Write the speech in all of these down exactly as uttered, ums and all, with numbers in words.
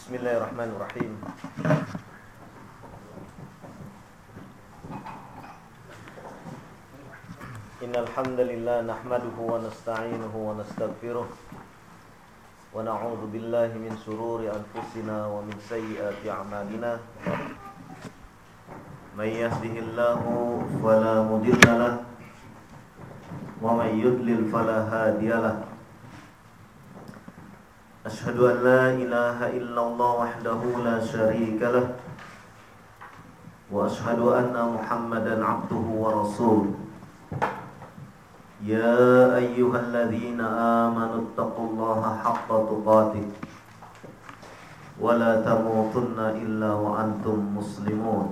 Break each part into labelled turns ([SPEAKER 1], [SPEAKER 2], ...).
[SPEAKER 1] Bismillahirrahmanirrahim. Innal hamdalillah nahmaduhu wa nasta'inuhu wa nastaghfiruh wa na'udzu billahi min shururi anfusina wa min sayyiati a'malina. May yahdihillahu fala mudilla lahu wa may yudlil fala hadiya lahu. Ashhadu an la ilaha illallah wahdahu la syarika lah wa ashhadu anna Muhammadan abduhu wa rasuluh. Ya ayyuhalladzina amanu taqullaha haqqa tuqatih wa la tamutunna illa wa antum muslimun.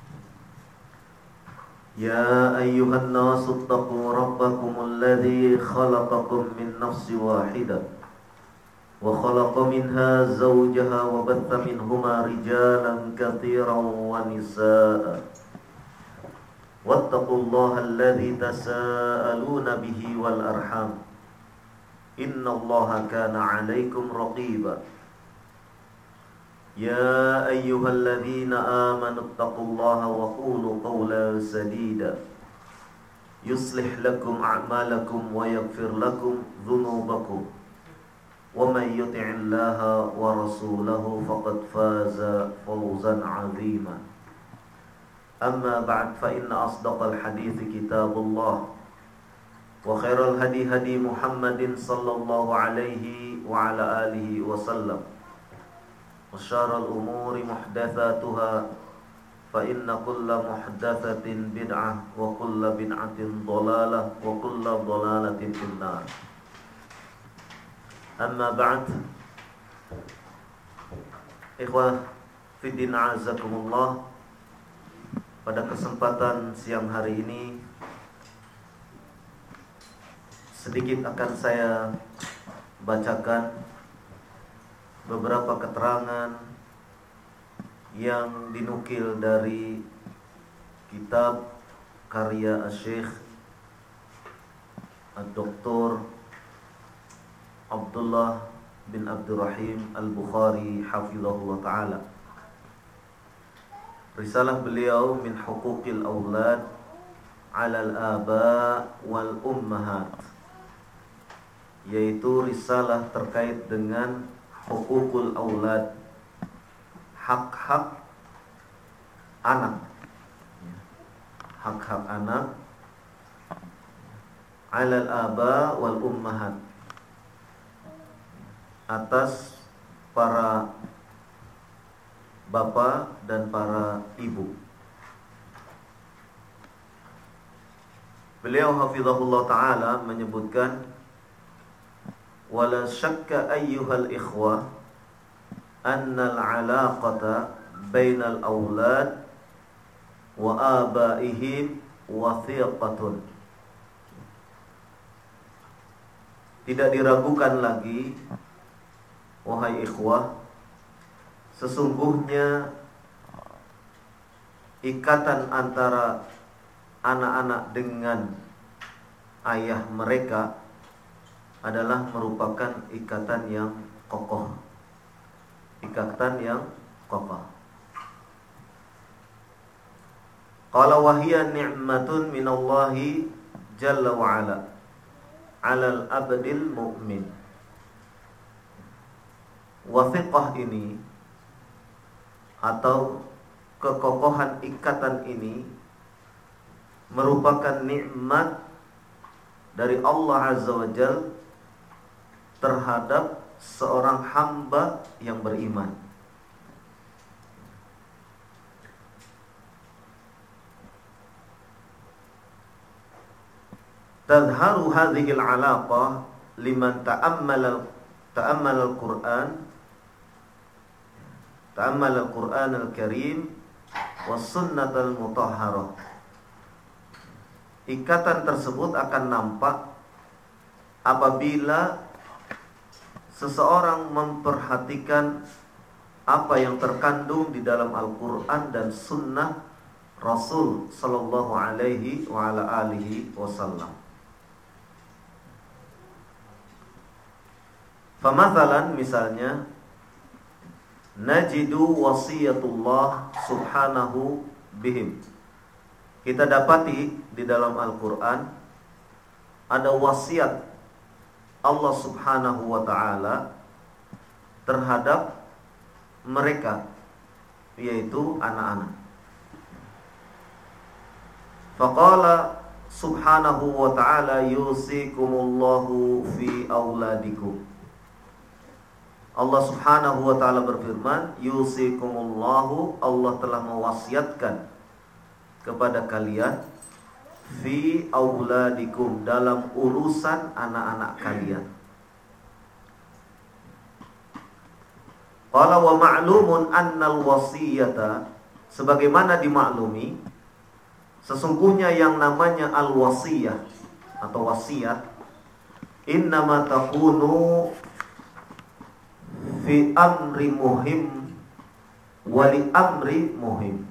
[SPEAKER 1] Ya ayyuhan nasu taqu rabbakumul ladzi khalaqakum min nafsin wahidah wa khalaqa minha zawjaha wa batha minhuma rijalan katsiran wa nisaa. Wattaqullaha alladzi tasaaluna bihi wal arham. Innallaha kana 'alaikum raqiba. Ya ayyuhalladzina amanu taqullaha wa qulu qawlan sadida yuslih lakum a'malakum wa yaghfir lakum dhunubakum. Wa may yuti'illaha wa rasulahu faqad faza fawzan 'azima. Amma ba'd, fa inna asdaqal hadithi kitabullah wa khairal hadi hadi Muhammadin sallallahu alaihi wa ala alihi wa sallam wa syarrul umuri muhdatsatuha fa inna kulla muhdatsatin bid'ah wa kulla bid'atin dhalalah wa kulla dhalalatin finnar. Amma ba'd, ikhwah fiddin a'azakumullah. Pada kesempatan siang hari ini sedikit akan saya bacakan beberapa keterangan yang dinukil dari kitab karya Syekh Ad-Doktor Abdullah bin Abdurrahim Al-Bukhari hafizahullah ta'ala. Risalah beliau min huquqil aulad 'alal aba wal ummahat, yaitu risalah terkait dengan huququl aulad, hak-hak anak, hak-hak anak, 'alal aba wal ummahat, atas para bapak dan para ibu. Beliau hafizahullah ta'ala menyebutkan, wala syakka ayyuhal ikhwah annal alaqata bainal awlad wa abaihim wathiqatun. Tidak diragukan lagi, wahai ikhwah, sesungguhnya ikatan antara anak-anak dengan ayah mereka adalah merupakan ikatan yang kokoh. Ikatan yang kokoh. Qala wa hiya ni'matun minallahi jalla wa ala 'alal abdil mu'min. Wathiqah ini atau kekokohan ikatan ini merupakan nikmat dari Allah Azza wa Jalla terhadap seorang hamba yang beriman. Tadharu hadhihi al-'alaqah liman ta'ammala ta'ammala al-Qur'an ta'ammal al-Qur'an al-Karim was sunnah al-mutahharah. Ikatan tersebut akan nampak apabila seseorang memperhatikan apa yang terkandung di dalam Al-Qur'an dan sunnah Rasul sallallahu alaihi wa ala alihi wasallam. Famathalan, misalnya, najidu wasiyatullah subhanahu bihim. Kita dapati di dalam Al-Quran ada wasiat Allah subhanahu wa ta'ala terhadap mereka, yaitu anak-anak. Faqala subhanahu wa ta'ala yusikumullahu fi auladikum. Allah subhanahu wa ta'ala berfirman, yusikumullahu, Allah telah mewasiatkan kepada kalian fi auladikum, dalam urusan anak-anak kalian. Qala wa ma'lumun annal wasiyata, sebagaimana dimaklumi, sesungguhnya yang namanya al-wasiyah atau wasiat innama takunu fi amri muhim wali amri muhim.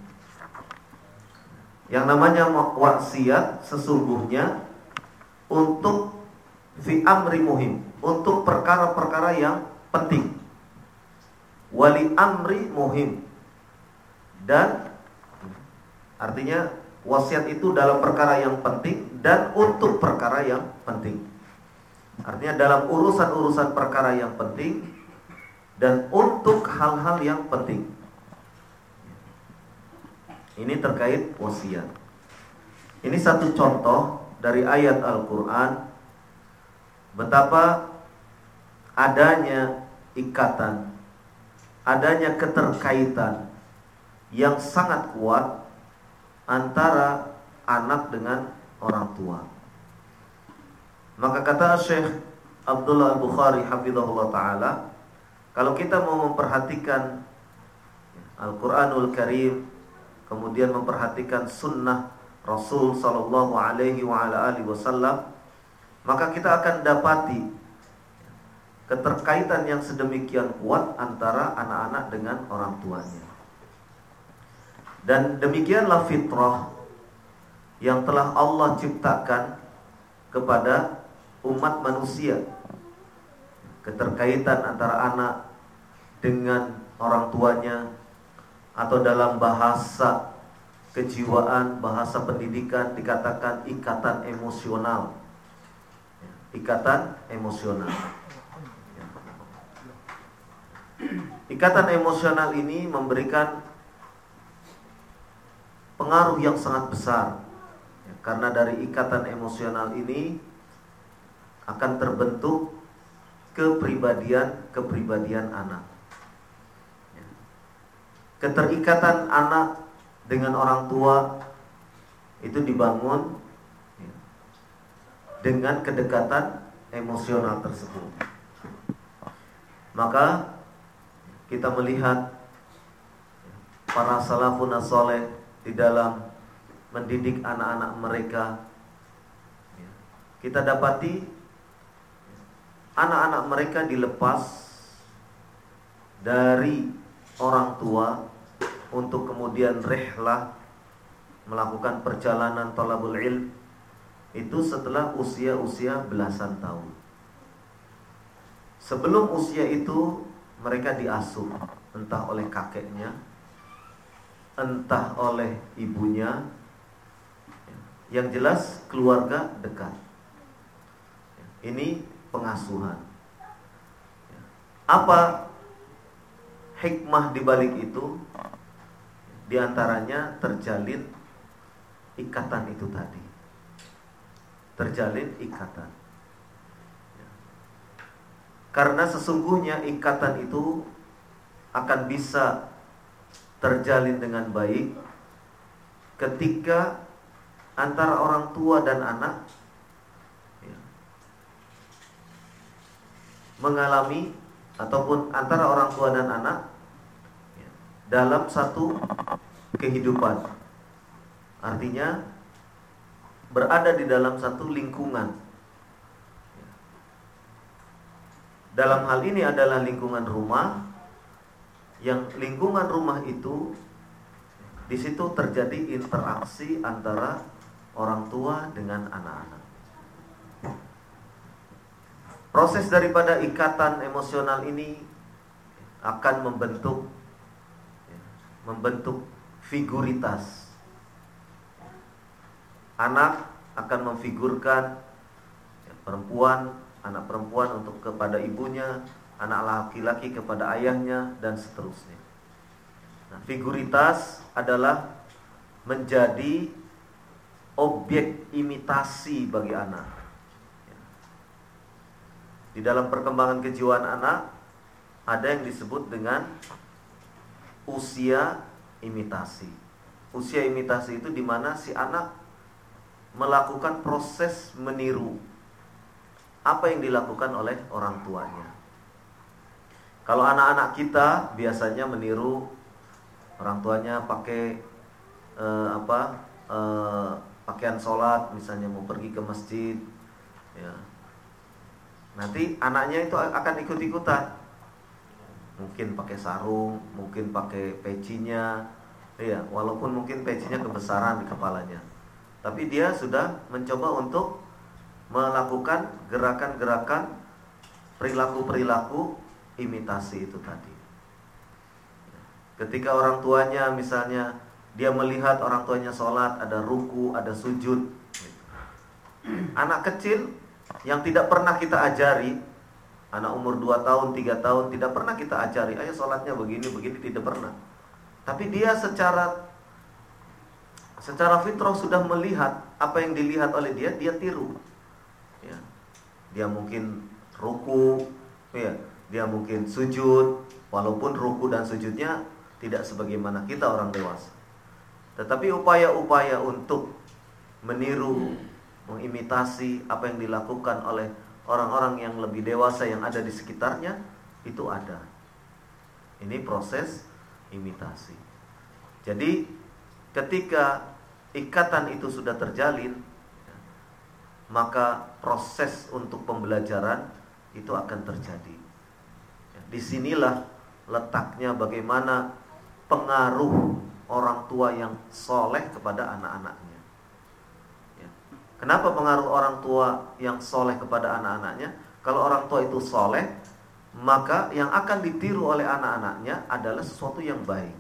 [SPEAKER 1] Yang namanya wasiat sesungguhnya untuk fi amri muhim, untuk perkara-perkara yang penting. Wali amri muhim, dan artinya wasiat itu dalam perkara yang penting dan untuk perkara yang penting. Artinya dalam urusan-urusan perkara yang penting dan untuk hal-hal yang penting. Ini terkait wasiat. Ini satu contoh dari ayat Al-Quran betapa adanya ikatan, adanya keterkaitan yang sangat kuat antara anak dengan orang tua. Maka kata Syekh Abdullah Al-Bukhari hafizahullah ta'ala, kalau kita mau memperhatikan Al-Quranul Karim, kemudian memperhatikan sunnah Rasul sallallahu alaihi wa ala alihi wasallam, maka kita akan dapati keterkaitan yang sedemikian kuat antara anak-anak dengan orang tuanya. Dan demikianlah fitrah yang telah Allah ciptakan kepada umat manusia. Keterkaitan antara anak dengan orang tuanya, atau dalam bahasa kejiwaan, bahasa pendidikan dikatakan ikatan emosional. Ikatan emosional. Ikatan emosional ini memberikan pengaruh yang sangat besar, karena dari ikatan emosional ini akan terbentuk kepribadian-kepribadian anak. Keterikatan anak dengan orang tua itu dibangun dengan kedekatan emosional tersebut. Maka kita melihat para salafun as-saleh di dalam mendidik anak-anak mereka, kita dapati anak-anak mereka dilepas dari orang tua untuk kemudian rihlah, melakukan perjalanan thalabul ilm, itu setelah usia-usia belasan tahun. Sebelum usia itu mereka diasuh entah oleh kakeknya, entah oleh ibunya, yang jelas keluarga dekat. Ini pengasuhan. Apa hikmah di balik itu? Di antaranya terjalin ikatan itu tadi. Terjalin ikatan. Karena sesungguhnya ikatan itu akan bisa terjalin dengan baik ketika antara orang tua dan anak ya, mengalami, ataupun antara orang tua dan anak ya, dalam satu kehidupan. Artinya berada di dalam satu lingkungan. Dalam hal ini adalah lingkungan rumah, yang lingkungan rumah itu di situ terjadi interaksi antara orang tua dengan anak-anak. Proses daripada ikatan emosional ini akan membentuk membentuk figuritas. Anak akan memfigurkan ya, perempuan, anak perempuan untuk kepada ibunya, anak laki-laki kepada ayahnya, dan seterusnya. Nah, figuritas adalah menjadi objek imitasi bagi anak. Di dalam perkembangan kejiwaan anak ada yang disebut dengan usia imitasi. Usia imitasi itu di mana si anak melakukan proses meniru apa yang dilakukan oleh orang tuanya. Kalau anak-anak kita biasanya meniru orang tuanya pakai eh, apa eh, pakaian sholat, misalnya mau pergi ke masjid, ya. Nanti anaknya itu akan ikut-ikutan. Mungkin pakai sarung, mungkin pakai pecinya, ya, walaupun mungkin pecinya kebesaran di kepalanya. Tapi dia sudah mencoba untuk melakukan gerakan-gerakan perilaku-perilaku imitasi itu tadi. Ketika orang tuanya misalnya dia melihat orang tuanya sholat, ada ruku, ada sujud. Anak kecil yang tidak pernah kita ajari, anak umur dua tahun, tiga tahun, tidak pernah kita ajari, ayo sholatnya begini, begini, tidak pernah. Tapi dia secara Secara fitrah sudah melihat apa yang dilihat oleh dia, dia tiru. Ya. Dia mungkin ruku, ya. Dia mungkin sujud, walaupun ruku dan sujudnya tidak sebagaimana kita orang dewasa. Tetapi upaya-upaya untuk meniru, mengimitasi apa yang dilakukan oleh orang-orang yang lebih dewasa yang ada di sekitarnya, itu ada. Ini proses imitasi. Jadi ketika ikatan itu sudah terjalin, maka proses untuk pembelajaran itu akan terjadi. Disinilah letaknya bagaimana pengaruh orang tua yang soleh kepada anak-anaknya. Kenapa pengaruh orang tua yang soleh kepada anak-anaknya? Kalau orang tua itu soleh, maka yang akan ditiru oleh anak-anaknya adalah sesuatu yang baik.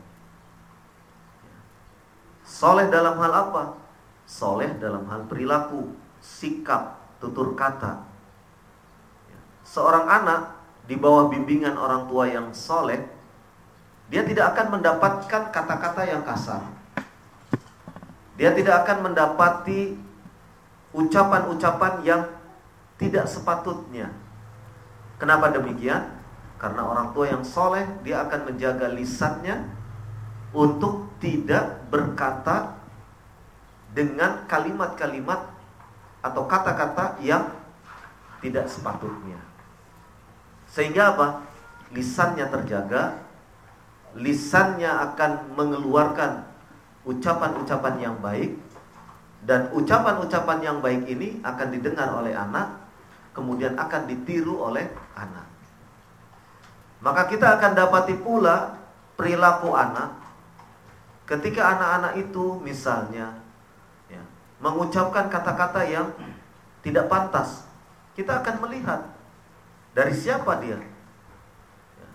[SPEAKER 1] Soleh dalam hal apa? Soleh dalam hal perilaku, sikap, tutur kata. Seorang anak di bawah bimbingan orang tua yang soleh, dia tidak akan mendapatkan kata-kata yang kasar. Dia tidak akan mendapati ucapan-ucapan yang tidak sepatutnya. Kenapa demikian? Karena orang tua yang soleh, dia akan menjaga lisannya untuk tidak berkata dengan kalimat-kalimat atau kata-kata yang tidak sepatutnya. Sehingga apa? Lisannya terjaga, lisannya akan mengeluarkan ucapan-ucapan yang baik, dan ucapan-ucapan yang baik ini akan didengar oleh anak, kemudian akan ditiru oleh anak. Maka kita akan dapati pula perilaku anak ketika anak-anak itu misalnya ya, mengucapkan kata-kata yang tidak pantas. Kita akan melihat dari siapa dia. Ya.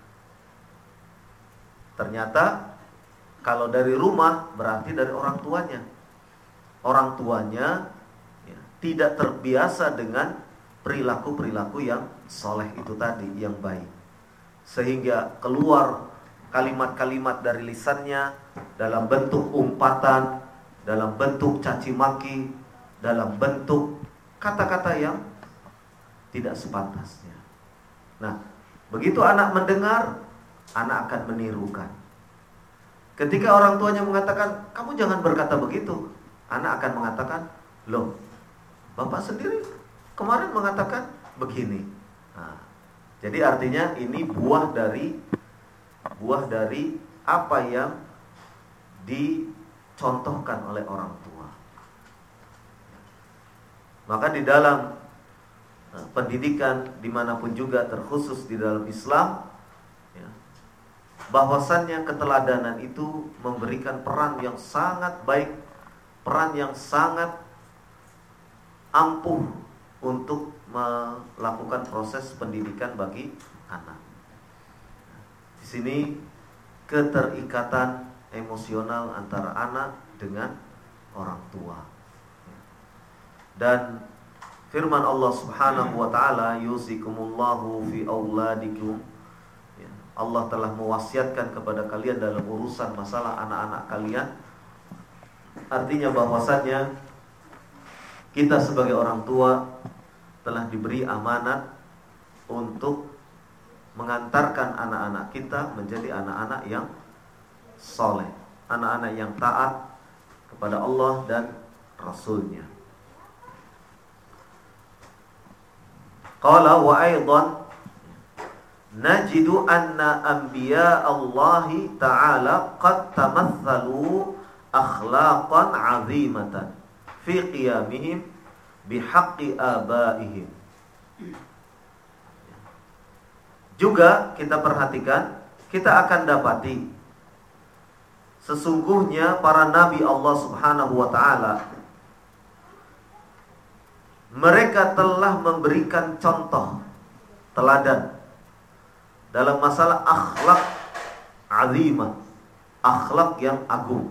[SPEAKER 1] Ternyata kalau dari rumah berarti dari orang tuanya. Orang tuanya ya, tidak terbiasa dengan perilaku-perilaku yang soleh itu tadi, yang baik. Sehingga keluar kalimat-kalimat dari lisannya dalam bentuk umpatan, dalam bentuk caci maki, dalam bentuk kata-kata yang tidak sepantasnya. Nah, begitu anak mendengar, anak akan menirukan. Ketika orang tuanya mengatakan, kamu jangan berkata begitu, anak akan mengatakan, loh, bapak sendiri kemarin mengatakan begini. Nah, jadi artinya ini buah dari buah dari apa yang dicontohkan oleh orang tua. Maka di dalam pendidikan dimanapun juga, terkhusus di dalam Islam ya, bahwasannya keteladanan itu memberikan peran yang sangat baik, peran yang sangat ampuh untuk melakukan proses pendidikan bagi anak. Di sini keterikatan emosional antara anak dengan orang tua. Dan firman Allah Subhanahu wa taala, yusikumullahu fi auladikum. Allah telah mewasiatkan kepada kalian dalam urusan masalah anak-anak kalian. Artinya bahwasannya kita sebagai orang tua telah diberi amanat untuk mengantarkan anak-anak kita menjadi anak-anak yang soleh, anak-anak yang taat kepada Allah dan Rasulnya. Qala wa aidan najidu anna anbiya Allah ta'ala qad tamathalu akhlaqan 'azimatan fi qiyamihim bihaqqi abaihim. Juga kita perhatikan, kita akan dapati sesungguhnya para nabi Allah Subhanahu wa taala mereka telah memberikan contoh teladan dalam masalah akhlak azimah, akhlak yang agung.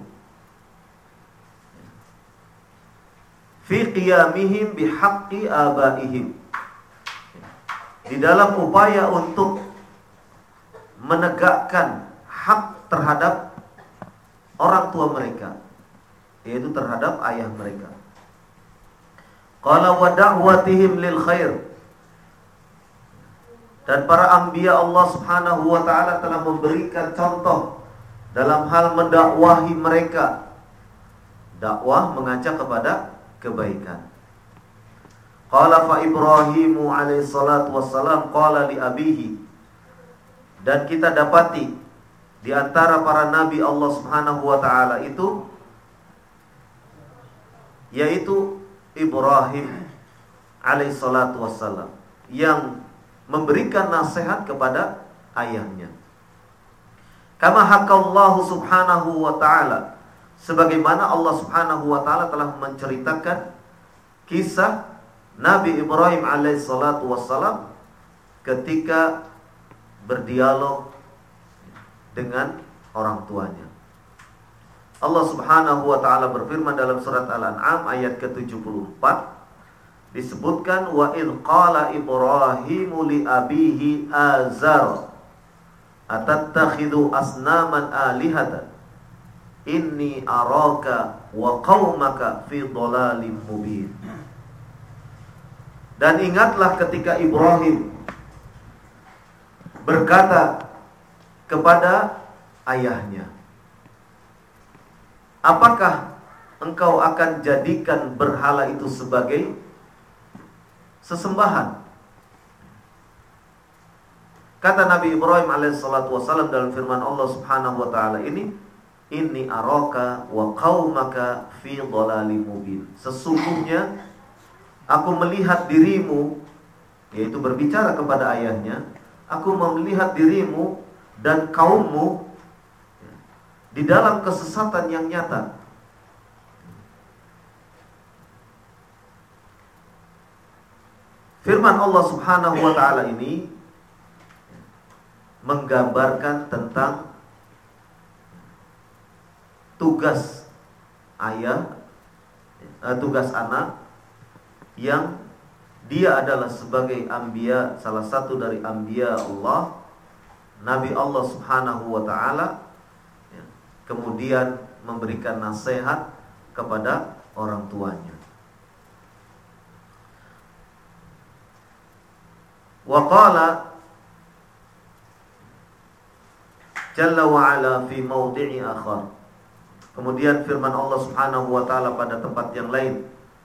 [SPEAKER 1] Fi qiyamihim bihaqqi abaihim, di dalam upaya untuk menegakkan hak terhadap orang tua mereka, yaitu terhadap ayah mereka. Qala wa da'watihim lil khair, dan para anbiya Allah Subhanahu wa taala telah memberikan contoh dalam hal mendakwahi mereka. Dakwah mengajak kepada kebaikan. Qala fa Ibrahimu alaihi salatu wassalam qala li abihi, dan kita dapati di antara para nabi Allah Subhanahu wa taala itu yaitu Ibrahim alaihi salatu wassalam yang memberikan nasihat kepada ayahnya. Kama hakallahu subhanahu wa ta'ala, sebagaimana Allah Subhanahu wa ta'ala telah menceritakan kisah Nabi Ibrahim alaihi salatu wassalam ketika berdialog dengan orang tuanya. Allah Subhanahu wa ta'ala berfirman dalam surat Al-An'am ayat ke tujuh puluh empat, disebutkan wa idh qala Ibrahimu li abihi azar atattakhidhu asnaman alihatan inni araka wa qaumaka fi dhalalim mubin. Dan ingatlah ketika Ibrahim berkata kepada ayahnya, apakah engkau akan jadikan berhala itu sebagai sesembahan? Kata Nabi Ibrahim alaihissalatu wassalam dalam firman Allah Subhanahu wa ta'ala ini, inni araka wa qaumaka fi dhalalim mubin. Sesungguhnya aku melihat dirimu, yaitu berbicara kepada ayahnya, aku melihat dirimu dan kaummu di dalam kesesatan yang nyata. Firman Allah Subhanahu wa ta'ala ini menggambarkan tentang tugas ayah, eh, tugas anak yang dia adalah sebagai anbiya, salah satu dari anbiya Allah, Nabi Allah Subhanahu wa ta'ala, ya, kemudian memberikan nasihat kepada orang tuanya. Wa qala Jalla wa ala fi mawdi'i akhar. Kemudian firman Allah Subhanahu wa ta'ala pada tempat yang lain,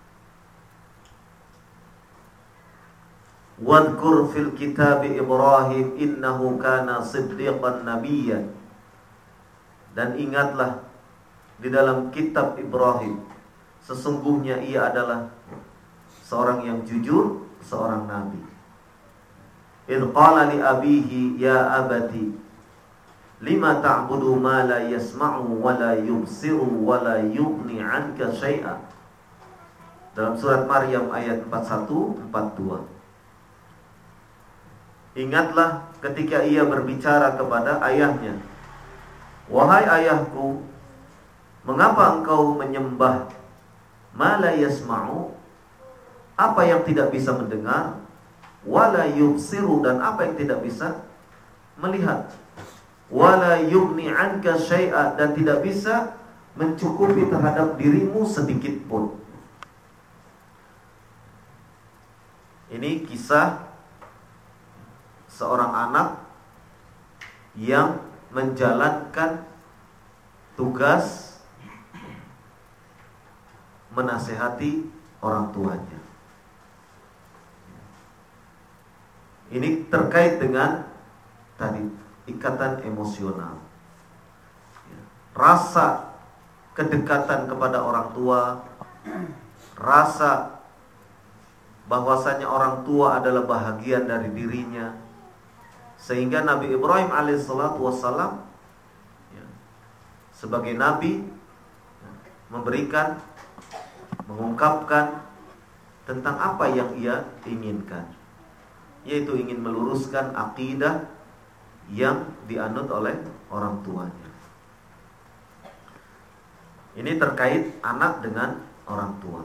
[SPEAKER 1] wadhkur fil kitabi Ibrahim innahu kana siddiqan nabiyyan. Dan ingatlah di dalam kitab Ibrahim, sesungguhnya ia adalah seorang yang jujur, seorang nabi. Idh qala li abihi ya abati lima ta'budu ma la yasma'u wa la yubsiru wa la yughni 'anka syai'a. Dalam surat Maryam ayat empat puluh satu empat puluh dua. Ingatlah ketika ia berbicara kepada ayahnya, wahai ayahku, Mengapa engkau menyembah ma la yasma'u, apa yang tidak bisa mendengar, wala yubsiru, dan apa yang tidak bisa melihat, wala yughni anka syai'a, dan tidak bisa mencukupi terhadap dirimu sedikit pun. Ini kisah seorang anak yang menjalankan tugas menasehati orang tuanya. Ini terkait dengan tadi ikatan emosional, rasa kedekatan kepada orang tua, rasa bahwasanya orang tua adalah bahagian dari dirinya, sehingga Nabi Ibrahim alaihissalatu wassalam ya, sebagai nabi ya, memberikan, mengungkapkan tentang apa yang ia inginkan, yaitu ingin meluruskan akidah yang dianut oleh orang tuanya. Ini terkait anak dengan orang tua.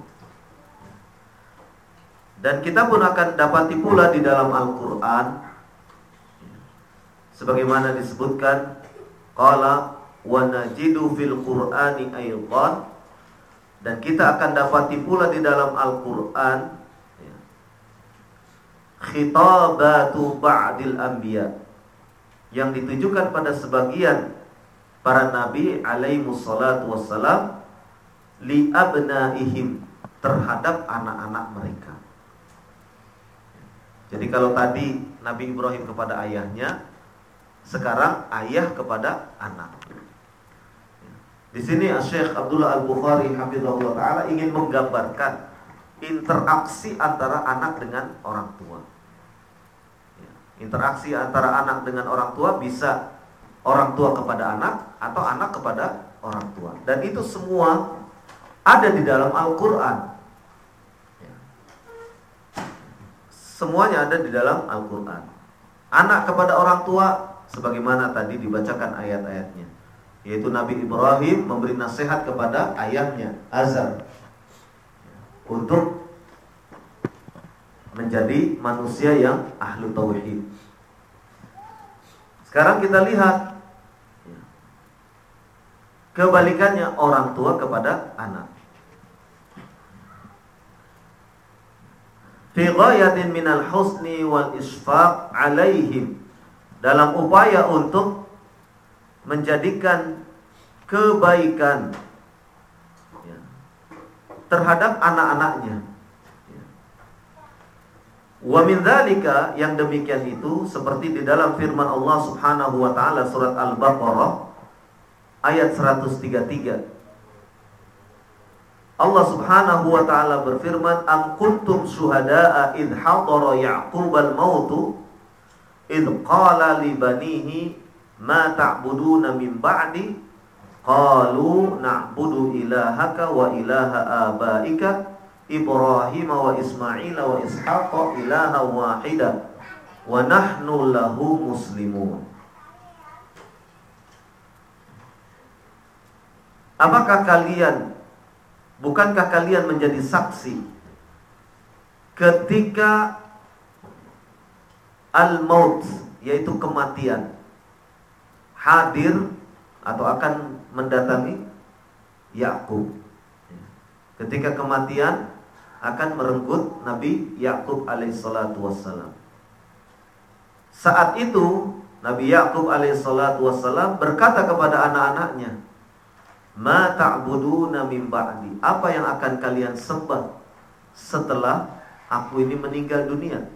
[SPEAKER 1] Dan kita pun akan dapati pula di dalam Al-Quran, sebagaimana disebutkan, qala wa najidu fil Qur'ani aydan, dan kita akan dapati pula di dalam Al-Quran khitabatu ba'dil anbiya, yang ditujukan pada sebagian para nabi alaihimus salatu wassalam li abnaihim, terhadap anak-anak mereka. Jadi kalau tadi Nabi Ibrahim kepada ayahnya, sekarang ayah kepada anak. Di sini Syekh Abdullah Al-Bukhari hafizahullah taala ingin menggambarkan interaksi antara anak dengan orang tua. Interaksi antara anak dengan orang tua bisa orang tua kepada anak atau anak kepada orang tua. Dan itu semua ada di dalam Al-Quran. Semuanya ada di dalam Al-Quran. Anak kepada orang tua, sebagaimana tadi dibacakan ayat-ayatnya, yaitu Nabi Ibrahim memberi nasihat kepada ayahnya Azar untuk menjadi manusia yang ahlu tauhid. Sekarang kita lihat kebalikannya, orang tua kepada anak. Fi ghayatin minal husni wal isfaq alaihim, dalam upaya untuk menjadikan kebaikan ya, terhadap anak-anaknya. Wa min dzalika, yang demikian itu seperti di dalam firman Allah Subhanahu wa taala surat Al-Baqarah ayat seratus tiga puluh tiga. Allah Subhanahu wa taala berfirman, am kuntum syuhada'a idh hadara ya'qubal mautu idh qala li banihi ma ta'buduna min ba'di qalu na'budu ilahaka wa ilaha abaika Ibrahim wa Ismail wa Ishaq ilaha wahida wa nahnu lahu muslimun. Apakah kalian, bukankah kalian menjadi saksi ketika al-maut, yaitu kematian, hadir atau akan mendatangi Yakub? Ketika kematian akan merenggut Nabi Yakub alaihissalatu wassalam. Saat itu Nabi Yakub alaihissalatu wassalam berkata kepada anak-anaknya, ma ta'buduna min ba'di, apa yang akan kalian sembah setelah aku ini meninggal dunia?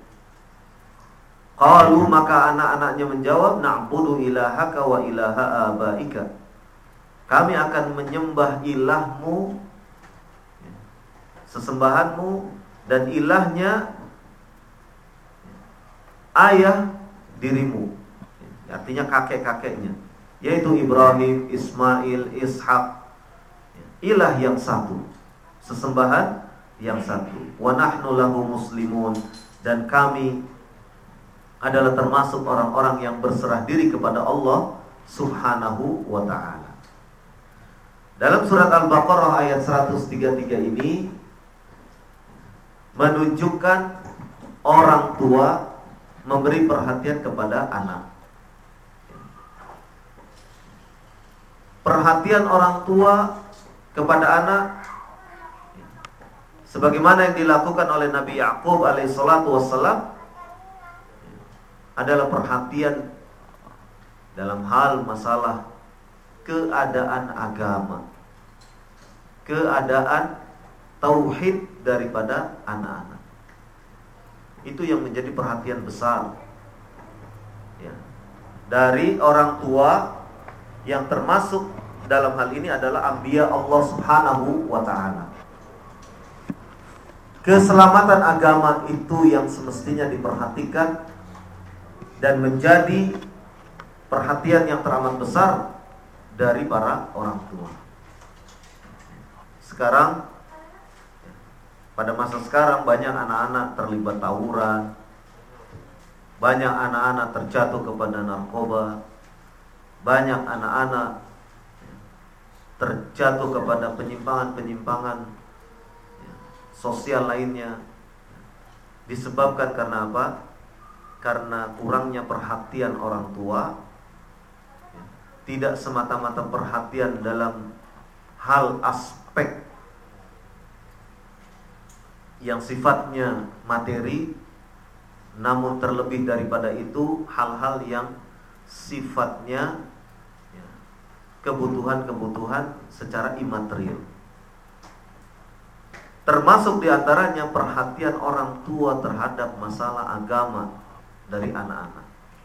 [SPEAKER 1] Qalu, maka anak-anaknya menjawab, na'budu ilahaka wa ilaha abaika, kami akan menyembah ilahmu, sesembahanmu, dan ilahnya ayah dirimu, artinya kakek-kakeknya, yaitu Ibrahim, Ismail, Ishak, ilah yang satu, sesembahan yang satu. Wa nahnu lahu muslimun, dan kami adalah termasuk orang-orang yang berserah diri kepada Allah Subhanahu wa ta'ala. Dalam surat Al-Baqarah ayat seratus tiga puluh tiga ini menunjukkan orang tua memberi perhatian kepada anak. Perhatian orang tua kepada anak sebagaimana yang dilakukan oleh Nabi Yakub alaihissalatu wassalam adalah perhatian dalam hal masalah keadaan agama, keadaan tauhid daripada anak-anak. Itu yang menjadi perhatian besar ya, dari orang tua, yang termasuk dalam hal ini adalah anbiya Allah Subhanahu wa ta'ala. Keselamatan agama itu yang semestinya diperhatikan dan menjadi perhatian yang teramat besar dari para orang tua. Sekarang, pada masa sekarang banyak anak-anak terlibat tawuran, banyak anak-anak terjatuh kepada narkoba, banyak anak-anak terjatuh kepada penyimpangan-penyimpangan sosial lainnya. Disebabkan karena apa? Karena kurangnya perhatian orang tua. Tidak semata-mata perhatian dalam hal aspek yang sifatnya materi, namun terlebih daripada itu hal-hal yang sifatnya ya, kebutuhan-kebutuhan secara imaterial. Termasuk diantaranya perhatian orang tua terhadap masalah agama dari anak-anak.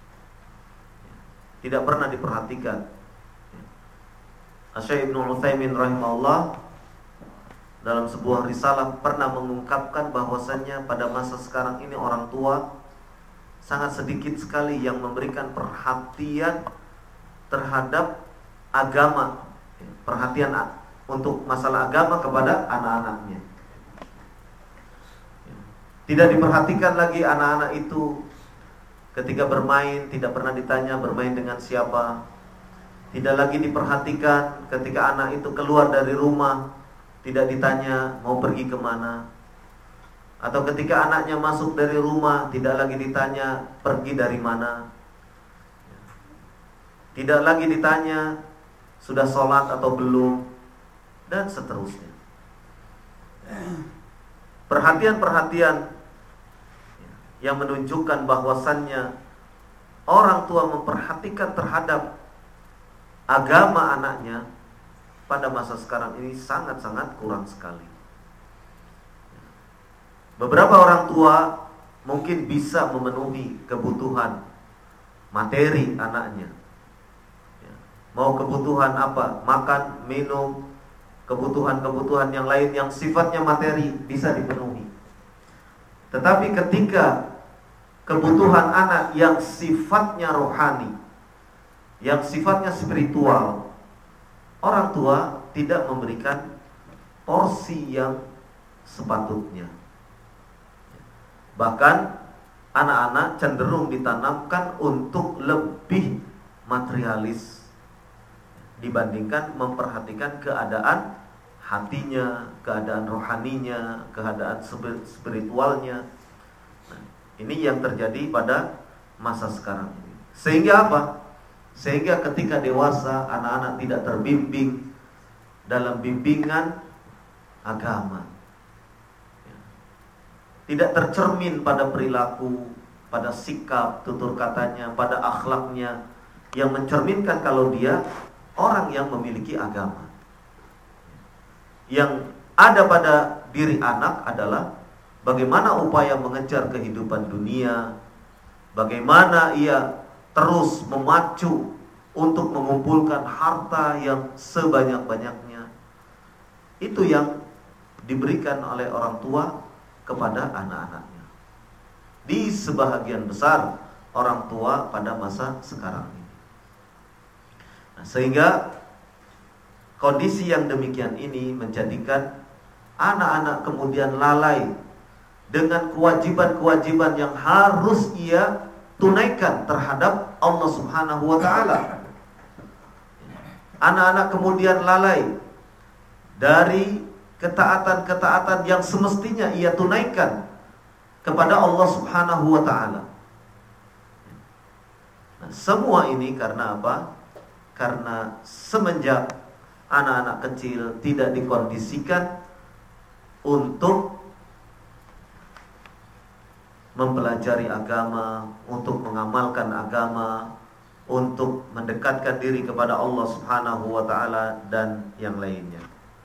[SPEAKER 1] Tidak pernah diperhatikan. Asy-Syaikh Ibnu Utsaimin rahimahullah dalam sebuah risalah pernah mengungkapkan bahwasannya pada masa sekarang ini orang tua sangat sedikit sekali yang memberikan perhatian terhadap agama, perhatian untuk masalah agama kepada anak-anaknya. Tidak diperhatikan lagi anak-anak itu ketika bermain, tidak pernah ditanya bermain dengan siapa. Tidak lagi diperhatikan ketika anak itu keluar dari rumah, tidak ditanya mau pergi kemana. Atau ketika anaknya masuk dari rumah, tidak lagi ditanya pergi dari mana. Tidak lagi ditanya sudah sholat atau belum, dan seterusnya. Perhatian-perhatian yang menunjukkan bahwasannya orang tua memperhatikan terhadap agama anaknya pada masa sekarang ini sangat-sangat kurang sekali. Beberapa orang tua mungkin bisa memenuhi kebutuhan materi anaknya. Mau kebutuhan apa? Makan, minum, kebutuhan-kebutuhan yang lain yang sifatnya materi bisa dipenuhi. Tetapi ketika kebutuhan anak yang sifatnya rohani, yang sifatnya spiritual, orang tua tidak memberikan porsi yang sepatutnya. Bahkan anak-anak cenderung ditanamkan untuk lebih materialis dibandingkan memperhatikan keadaan hatinya, keadaan rohaninya, keadaan spiritualnya. Nah, ini yang terjadi pada masa sekarang ini. Sehingga apa? Sehingga ketika dewasa anak-anak tidak terbimbing dalam bimbingan agama, tidak tercermin pada perilaku, pada sikap, tutur katanya, pada akhlaknya, yang mencerminkan kalau dia orang yang memiliki agama. Yang ada pada diri anak adalah bagaimana upaya mengejar kehidupan dunia, bagaimana ia terus memacu untuk mengumpulkan harta yang sebanyak-banyaknya. Itu yang diberikan oleh orang tua kepada anak-anaknya. Di sebahagian besar orang tua pada masa sekarang ini. Nah, sehingga kondisi yang demikian ini menjadikan anak-anak kemudian lalai dengan kewajiban-kewajiban yang harus ia tunaikan terhadap Allah Subhanahu wa ta'ala. Anak-anak kemudian lalai dari ketaatan-ketaatan yang semestinya ia tunaikan kepada Allah Subhanahu wa ta'ala. Nah, semua ini karena apa? Karena semenjak anak-anak kecil tidak dikondisikan untuk mempelajari agama, untuk mengamalkan agama, untuk mendekatkan diri kepada Allah Subhanahu wa ta'ala dan yang lainnya.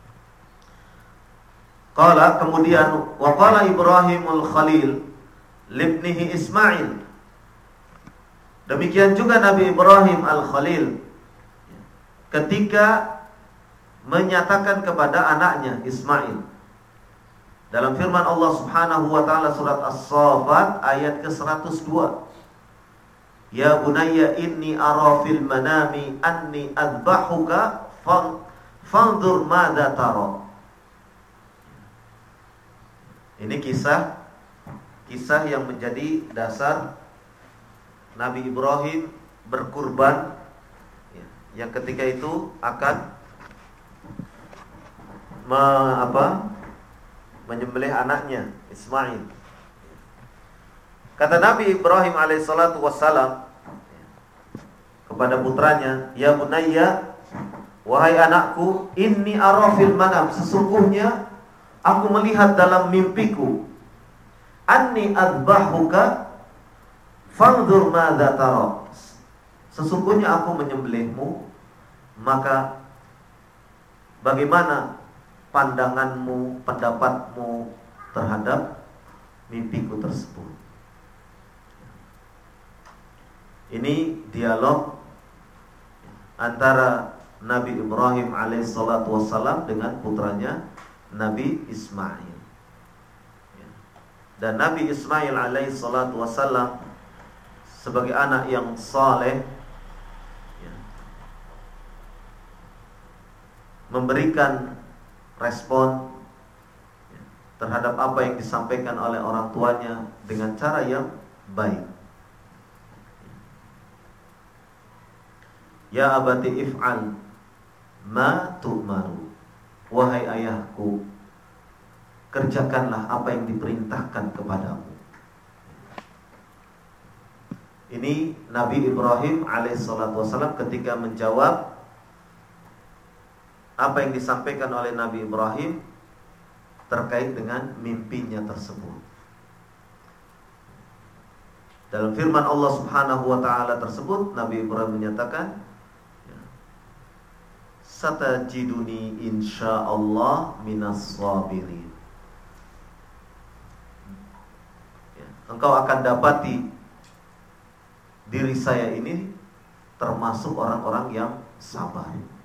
[SPEAKER 1] Qala, kemudian wa qala Ibrahimul Khalil libnihi Ismail. Demikian juga Nabi Ibrahim Al-Khalil ketika menyatakan kepada anaknya Ismail dalam firman Allah Subhanahu wa ta'ala surat As-Saffat ayat ke seratus dua. Ya bunayya inni ara fil manami anni adbahuka fanzur madza tara. Ini kisah kisah yang menjadi dasar Nabi Ibrahim berkurban, ya, yang ketika itu akan me, apa, menyembelih anaknya Ismail. Kata Nabi Ibrahim alaihissalatu wassalam kepada putranya, ya bunayya, wahai anakku, inni ara fil manam, sesungguhnya aku melihat dalam mimpiku, anni adbahuka fanzur madza tara, sesungguhnya aku menyembelihmu, maka bagaimana pandanganmu, pendapatmu terhadap mimpiku tersebut. Ini dialog antara Nabi Ibrahim alaihissalatu wassalam dengan putranya Nabi Ismail. Dan Nabi Ismail alaihissalatu wassalam sebagai anak yang saleh memberikan respon terhadap apa yang disampaikan oleh orang tuanya dengan cara yang baik. Ya abati if'al ma tu'maru, wahai ayahku, kerjakanlah apa yang diperintahkan kepadamu. Ini Nabi Ibrahim alaihissalatu wassalam ketika menjawab apa yang disampaikan oleh Nabi Ibrahim terkait dengan mimpinya tersebut. Dalam firman Allah Subhanahu wa ta'ala tersebut, Nabi Ibrahim menyatakan, satajiduni insyaallah minas sabirin. Engkau akan dapati diri saya ini termasuk orang-orang yang sabar.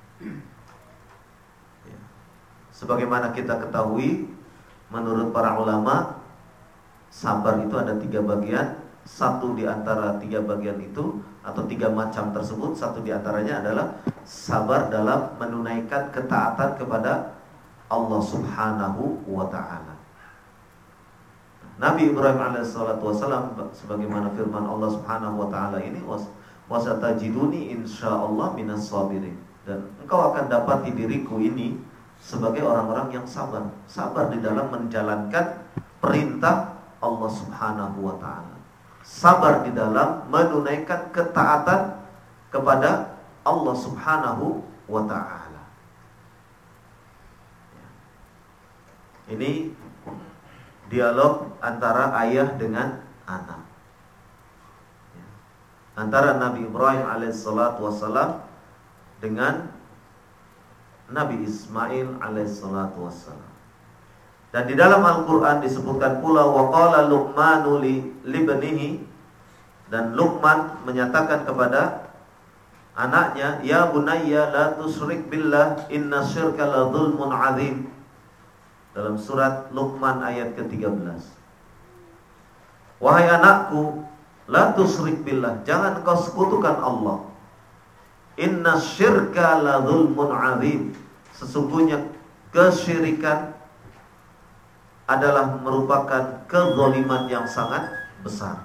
[SPEAKER 1] Sebagaimana kita ketahui, menurut para ulama, sabar itu ada tiga bagian. Satu di antara tiga bagian itu atau tiga macam tersebut, satu di antaranya adalah sabar dalam menunaikan ketaatan kepada Allah Subhanahu wa ta'ala. Nabi Ibrahim alaihissalatu wassalam, sebagaimana firman Allah Subhanahu wa ta'ala ini, wasatajiduni insyaallah minas sabirin, dan engkau akan dapati diriku ini sebagai orang-orang yang sabar. Sabar di dalam menjalankan perintah Allah Subhanahu wa ta'ala, sabar di dalam menunaikan ketaatan kepada Allah Subhanahu wa ta'ala. Ini dialog antara ayah dengan anak, antara Nabi Ibrahim alaihissalatu wassalam dengan Nabi Ismail alaihissalatu wassalam. Dan di dalam Al-Quran disebutkan pula wa qala Luqmanu li libnihi, dan Luqman menyatakan kepada anaknya, ya bunayya la tusyrik billah inna syirka la dzulmun adzim, dalam surat Luqman ayat ke tiga belas. Wahai anakku, la tusyrik billah, jangan kau sekutukan Allah. Inna syirka la dzulmun adzim, sesungguhnya kesyirikan adalah merupakan kezaliman yang sangat besar.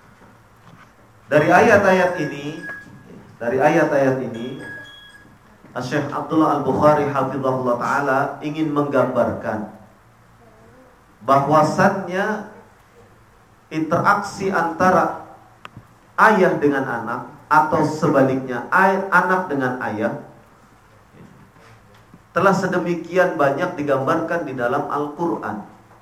[SPEAKER 1] Dari ayat-ayat ini, dari ayat-ayat ini Syekh Abdullah Al-Bukhari hafizahullah ta'ala ingin menggambarkan bahwasannya interaksi antara ayah dengan anak atau sebaliknya anak dengan ayah telah sedemikian banyak digambarkan di dalam Al-Quran.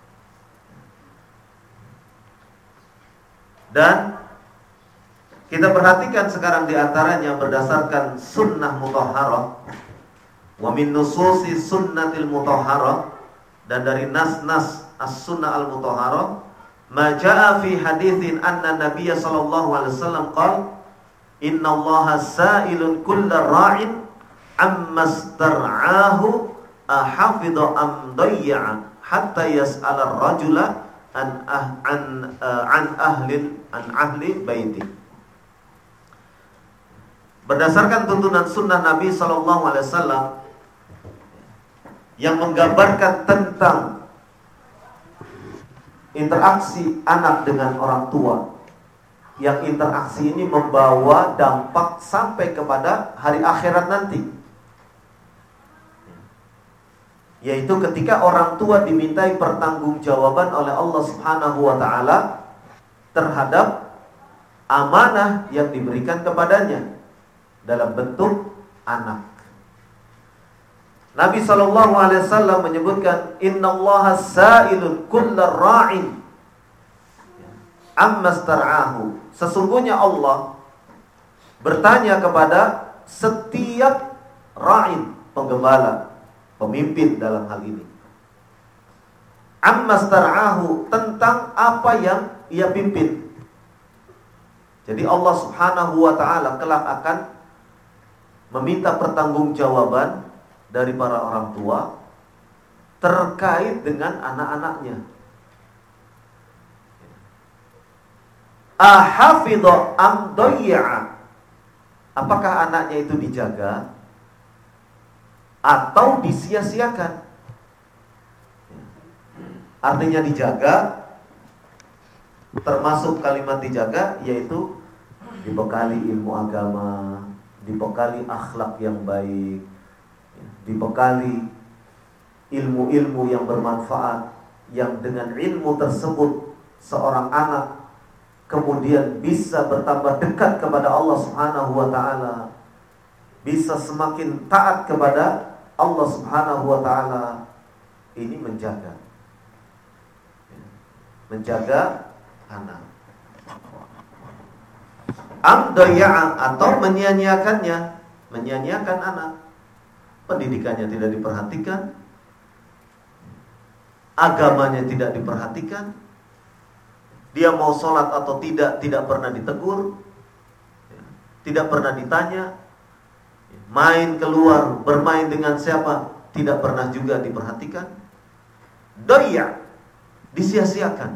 [SPEAKER 1] Dan kita perhatikan sekarang di antaranya berdasarkan sunnah mutahharah, wa min nususi sunnatil mutahharah, dan dari nas-nas as-sunnah al-mutahharah, ma jaa fi haditsin anna Nabiy sallallahu alaihi wasallam qala inna Allaha sa'ilun kulla ra'in amma star'ahu ahafidha am dayya'a hatta yas'ala ar-rajula an ah, an uh, an ahli an ahli baiti. Berdasarkan tuntunan sunnah Nabi sallallahu alaihi wasallam yang menggambarkan tentang interaksi anak dengan orang tua, yang interaksi ini membawa dampak sampai kepada hari akhirat nanti, yaitu ketika orang tua dimintai pertanggungjawaban oleh Allah Subhanahu wa taala terhadap amanah yang diberikan kepadanya dalam bentuk anak. Nabi sallallahu alaihi wasallam menyebutkan innallaha sa'ilun kullar ra'in amma star'ahu. Sesungguhnya Allah bertanya kepada setiap ra'in, penggembala, pemimpin dalam hal ini, amma star'ahu, tentang apa yang ia pimpin. Jadi Allah Subhanahu wa taala kelak akan meminta pertanggungjawaban dari para orang tua terkait dengan anak-anaknya. Ahafidha am dayya'a, apakah anaknya itu dijaga atau disia-siakan? Artinya dijaga, termasuk kalimat dijaga yaitu dibekali ilmu agama, dibekali akhlak yang baik, dibekali ilmu-ilmu yang bermanfaat, yang dengan ilmu tersebut seorang anak kemudian bisa bertambah dekat kepada Allah Subhanahu wa taala, bisa semakin taat kepada Allah Subhanahu wa taala. Ini menjaga menjaga anak. Amdaya, atau menyia-nyiakannya, menyia-nyiakan anak, pendidikannya tidak diperhatikan, agamanya tidak diperhatikan, dia mau sholat atau tidak tidak pernah ditegur, tidak pernah ditanya, main keluar bermain dengan siapa tidak pernah juga diperhatikan, doya, disia-siakan.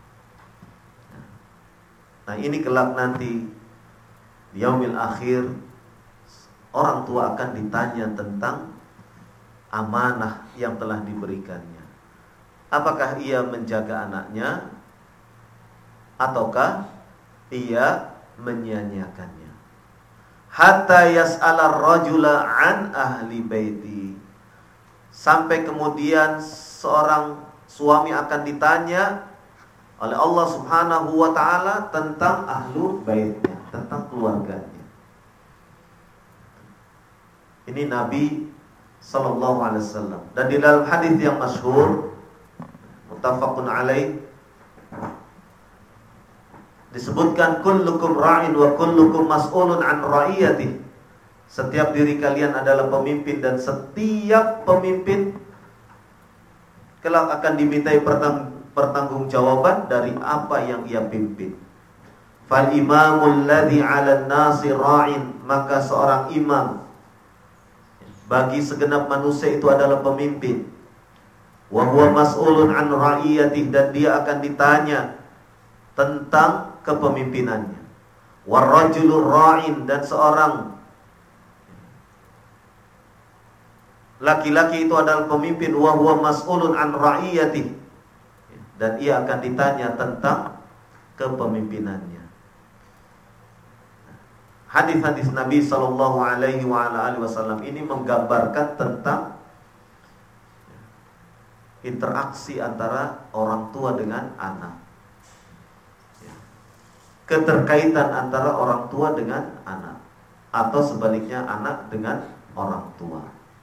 [SPEAKER 1] Nah ini kelak nanti di yaumil akhir orang tua akan ditanya tentang amanah yang telah diberikannya. Apakah ia menjaga anaknya ataukah ia menyia-nyiakannya? Hatta yas'ala ar-rajula an ahli baiti, sampai kemudian seorang suami akan ditanya oleh Allah Subhanahu wa taala tentang ahlu baitnya, tentang keluarganya. Ini Nabi sallallahu alaihi wasallam. Dan di dalam hadis yang masyhur muttafaqun alaih disebutkan kullukum ra'in wa kullukum mas'ulun an ra'iyatihi. Setiap diri kalian adalah pemimpin dan setiap pemimpin kelak akan dimintai pertanggungjawaban dari apa yang ia pimpin. Fal imamul ladzi 'alan nasi ra'in, maka seorang imam bagi segenap manusia itu adalah pemimpin. Wa huwa mas'ulun an ra'iyatihi, dan dia akan ditanya tentang kepemimpinannya. War rajulur ra'in, dan seorang laki-laki itu adalah pemimpin. Wa huwa mas'ulun an ra'iyatihi, dan ia akan ditanya tentang kepemimpinannya. hadis-hadis Nabi Sallallahu Alaihi Wasallam ini menggambarkan tentang interaksi antara orang tua dengan anak, keterkaitan antara orang tua dengan anak, atau sebaliknya anak dengan orang tua.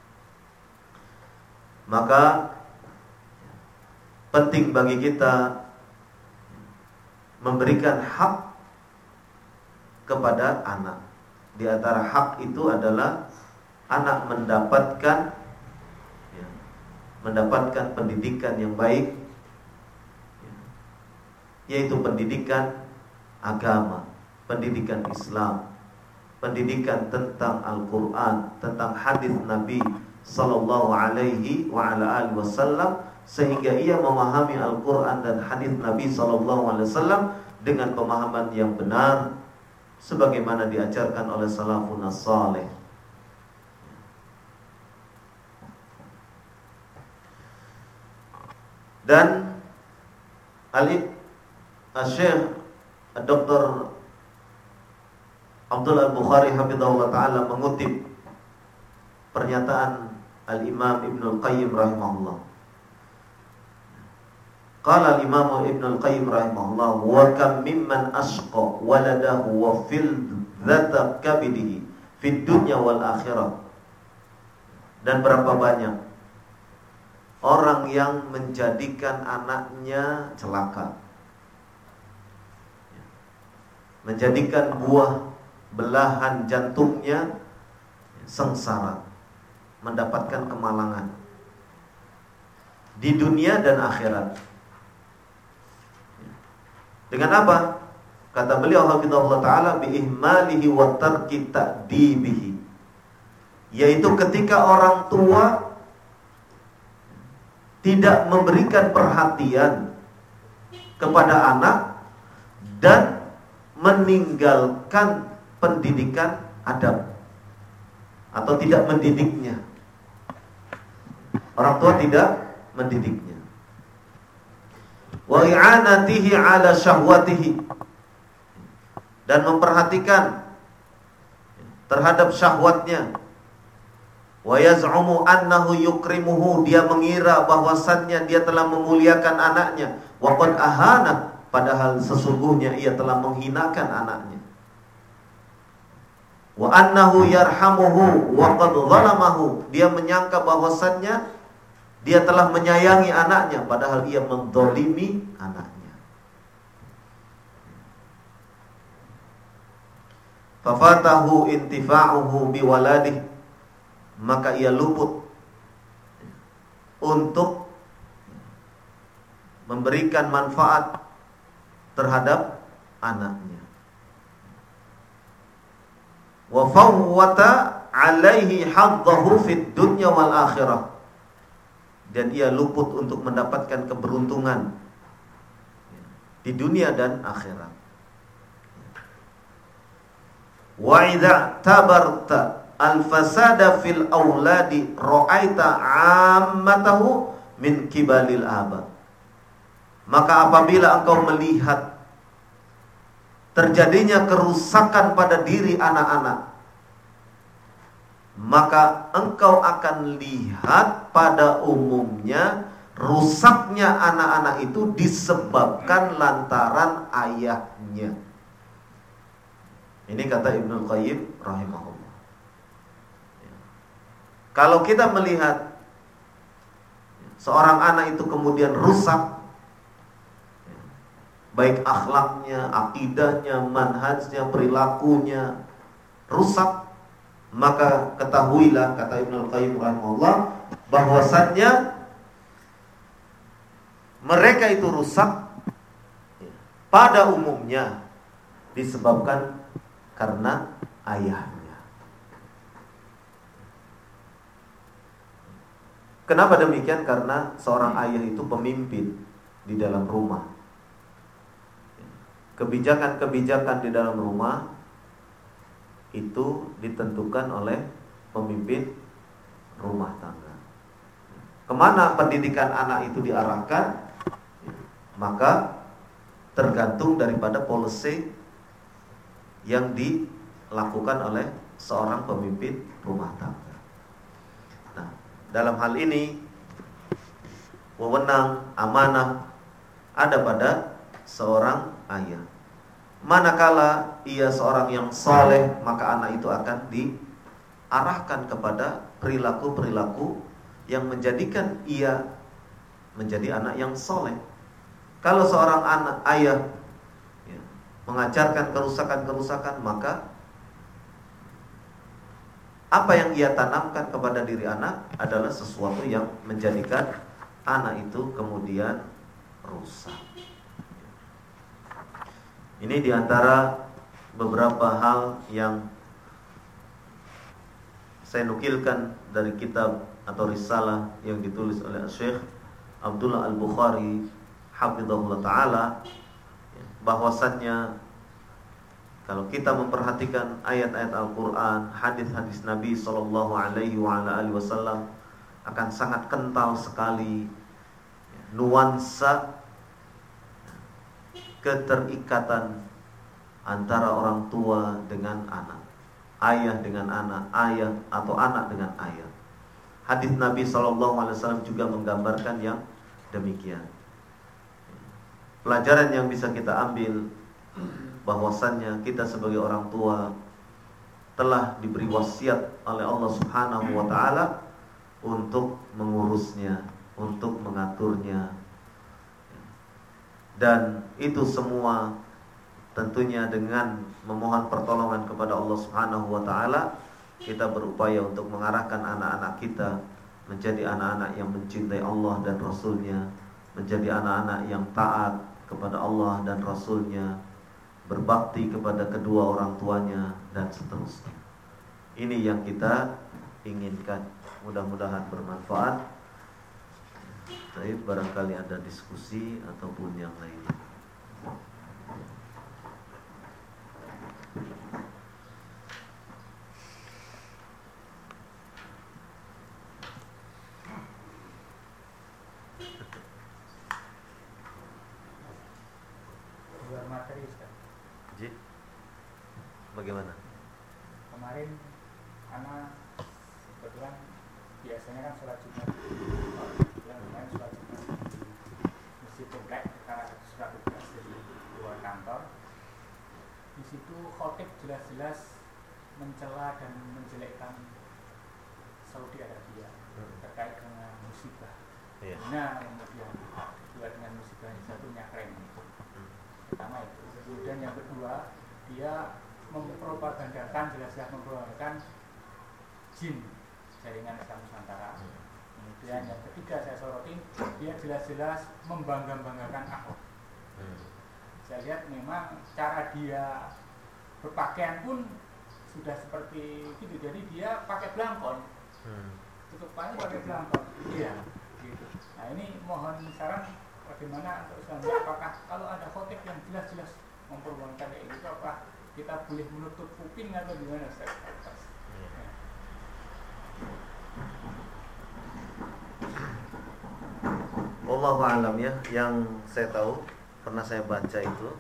[SPEAKER 1] Maka penting bagi kita memberikan hak kepada anak. Di antara hak itu adalah anak mendapatkan ya, mendapatkan pendidikan yang baik, ya, yaitu pendidikan agama, pendidikan Islam, pendidikan tentang Al-Quran, tentang hadis Nabi Sallallahu Alaihi Wasallam, sehingga ia memahami Al-Quran dan hadis Nabi Sallallahu Alaihi Wasallam dengan pemahaman yang benar, sebagaimana diajarkan oleh salafun as-salih. Dan Al-Syekh Doktor Abdullah Al-Bukhari hafizahullah ta'ala mengutip pernyataan Al-Imam Ibnul Qayyim rahimahullah. Qala al-Imam Ibnul Qayyim rahimahullah, wa kam mimman asqa waladahu wa fil dzata kabidihi fid dunya wal akhirah. Dan berapa banyak orang yang menjadikan anaknya celaka, menjadikan buah belahan jantungnya sengsara, mendapatkan kemalangan di dunia dan akhirat. Dengan apa? Kata beliau hafizahullah ta'ala, biihmalihi wa tarki ta'dibihi, yaitu ketika orang tua tidak memberikan perhatian kepada anak dan meninggalkan pendidikan adab, atau tidak mendidiknya. Orang tua tidak mendidiknya. Wa i'anatihi ala syahwatihi, dan memperhatikan terhadap syahwatnya. Wa yaz'umu annahu yukrimuhu, dia mengira bahwasannya dia telah memuliakan anaknya. Wa qad ahana, padahal sesungguhnya ia telah menghinakan anaknya. Wa annahu yarhamuhu wa qad zalamahu, dia menyangka bahwasannya dia telah menyayangi anaknya, padahal ia mendolimi anaknya. Fafatahu intifa'uhu biwaladih, maka ia luput untuk memberikan manfaat terhadap anaknya. Wa fawwata alaihi haddahu fid dunya wal akhirah, dan ia luput untuk mendapatkan keberuntungan di dunia dan akhirat. Wa idza tabarta al-fasada fil auladi ra'aita 'ammatahu min kibalil aba, maka apabila engkau melihat terjadinya kerusakan pada diri anak-anak, maka engkau akan lihat pada umumnya rusaknya anak-anak itu disebabkan lantaran ayahnya. Ini kata Ibnul Qayyim rahimahullah. Kalau kita melihat seorang anak itu kemudian rusak, baik akhlaknya, akidahnya, manhajnya, perilakunya rusak, maka ketahuilah, kata Ibnul Qayyim rahimahullah, bahwasannya mereka itu rusak pada umumnya disebabkan karena ayahnya. Kenapa demikian? Karena seorang ayah itu pemimpin di dalam rumah. Kebijakan-kebijakan di dalam rumah itu ditentukan oleh pemimpin rumah tangga. Kemana pendidikan anak itu diarahkan, maka tergantung daripada policy yang di dilakukan oleh seorang pemimpin rumah tangga. Nah, dalam hal ini wewenang amanah ada pada seorang ayah. Manakala ia seorang yang saleh, maka anak itu akan diarahkan kepada perilaku-perilaku yang menjadikan ia menjadi anak yang saleh. Kalau seorang anak ayah ya, mengajarkan kerusakan-kerusakan, maka apa yang ia tanamkan kepada diri anak adalah sesuatu yang menjadikan anak itu kemudian rusak. Ini diantara beberapa hal yang saya nukilkan dari kitab atau risalah yang ditulis oleh Syekh Abdullah Al-Bukhari hafizahullah ta'ala, bahwasannya kalau kita memperhatikan ayat-ayat Al-Quran, hadis-hadis Nabi Sallallahu Alaihi Wasallam, akan sangat kental sekali nuansa keterikatan antara orang tua dengan anak, ayah dengan anak, ayah atau anak dengan ayah. Hadis Nabi Sallallahu Alaihi Wasallam juga menggambarkan yang demikian. Pelajaran yang bisa kita ambil bahwasannya kita sebagai orang tua telah diberi wasiat oleh Allah Subhanahu wa taala untuk mengurusnya, untuk mengaturnya. Dan itu semua tentunya dengan memohon pertolongan kepada Allah Subhanahu wa taala, kita berupaya untuk mengarahkan anak-anak kita menjadi anak-anak yang mencintai Allah dan Rasul-Nya, menjadi anak-anak yang taat kepada Allah dan Rasul-Nya, berbakti kepada kedua orang tuanya, dan seterusnya. Ini yang kita inginkan. Mudah-mudahan bermanfaat. Tapi barangkali ada diskusi ataupun yang lainnya.
[SPEAKER 2] Luar materi, Ustaz.
[SPEAKER 1] Ji, bagaimana?
[SPEAKER 2] Kemarin anak kebetulan biasanya kan sholat Jumat, yang kemarin sholat Jumat di masjid komplek karena surat tugas dari luar kantor. Di situ khotib jelas-jelas mencela dan menjelekkan Saudi Arabia terkait dengan musibah.
[SPEAKER 1] Iya.
[SPEAKER 2] Nah, kemudian kedua dengan musibah ini satunya keren itu. Pertama itu. Kemudian yang kedua, dia mempropagandakan, jelas-jelas mempropagandakan jin, jaringan Islam Nusantara. Kemudian yang ketiga saya sorotin, dia jelas-jelas membangga-banggakan Ahok. Saya lihat memang cara dia berpakaian pun sudah seperti itu, jadi dia pakai belangkon, tutup kepalanya pakai belangkon. Iya. Gitu. Nah ini mohon saran bagaimana untuk selanjutnya, apakah kalau ada khotib yang jelas-jelas memperjuangkan kayak gitu, apa kita boleh menutup kuping atau gimana, Ustaz? Ya.
[SPEAKER 1] Wallahu a'lam ya. Yang saya tahu, pernah saya baca itu